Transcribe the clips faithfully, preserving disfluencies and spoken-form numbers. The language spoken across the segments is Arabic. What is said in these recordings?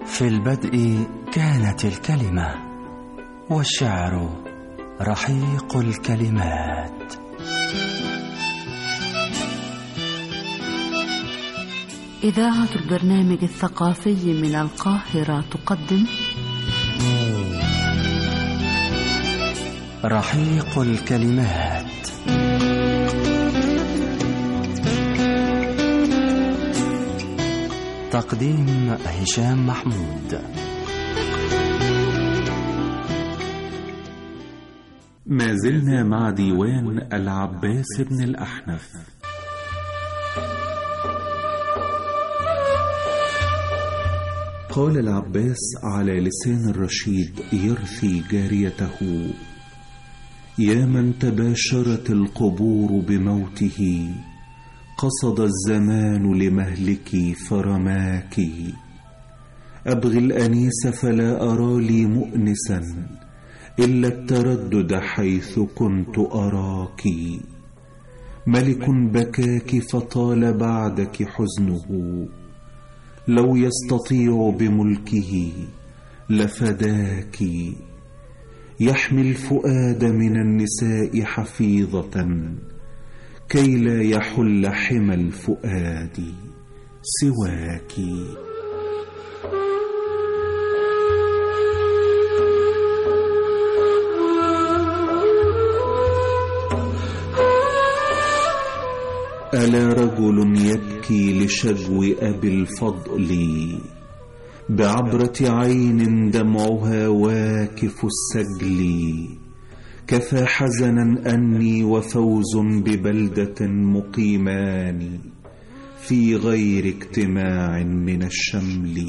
في البدء كانت الكلمة، والشعر رحيق الكلمات. إذاعة البرنامج الثقافي من القاهرة تقدم رحيق الكلمات. تقديم هشام محمود. ما زلنا مع ديوان العباس بن الأحنف. قال العباس على لسان الرشيد يرثي جاريته: يا من تباشرت القبور بموته، قصد الزمان لمهلك فرماك. أبغي الأنيس فلا أرى لي مؤنسا إلا التردد حيث كنت أراك. ملك بكاك فطال بعدك حزنه، لو يستطيع بملكه لفداك. يحمي الفؤاد من النساء حفيظة، كي لا يحل حمى الفؤاد سواك. ألا رجل يبكي لشجو أبي الفضل، بعبرة عين دمعها واكف السجل. كفى حزنا أني وفوز ببلدة مقيمان، في غير اجتماع من الشمل.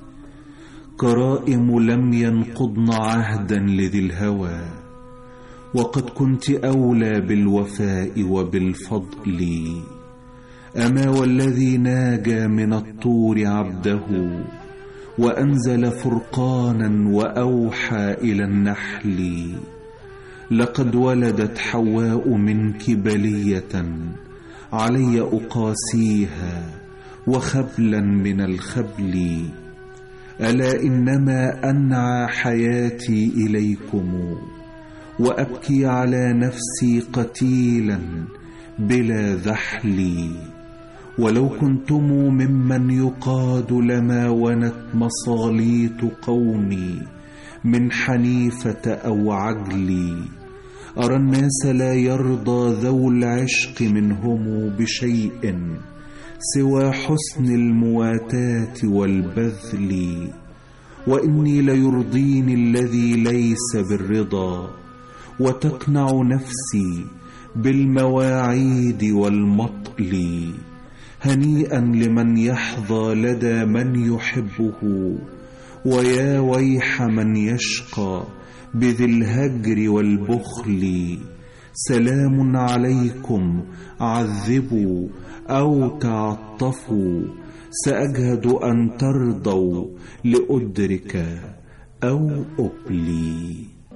كرائم لم ينقضن عهدا لذي الهوى، وقد كنت أولى بالوفاء وبالفضل. أما والذي ناجى من الطور عبده، وأنزل فرقانا وأوحى إلى النحل. لقد ولدت حواء منك بلية، علي أقاسيها وخبلا من الخبل. ألا إنما أنعى حياتي إليكم، وأبكي على نفسي قتيلا بلا ذحل. ولو كنتم ممن يقاد لما ونت مصاليت قومي من حنيفة أو عجل. أرى الناس لا يرضى ذو العشق منهم بشيء سوى حسن المواتاة والبذل. وإني ليرضيني الذي ليس بالرضا، وتقنع نفسي بالمواعيد والمطل. هنيئا لمن يحظى لدى من يحبه، ويا ويح من يشقى بذي الهجر والبخل. سلام عليكم، عذبوا أو تعطفوا، سأجهد أن ترضوا لأدرك أو أبلي.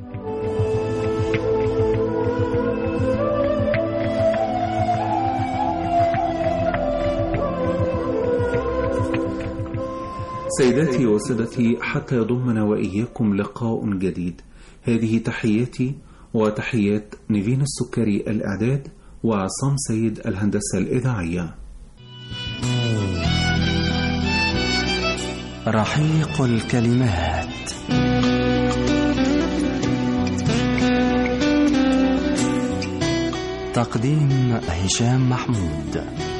سيداتي وسادتي، حتى يضمنا وإياكم لقاء جديد، هذه تحياتي وتحيات نيفين السكري الإعداد، وعصام سيد الهندسة الإذاعية. رحيق الكلمات. تقديم هشام محمود.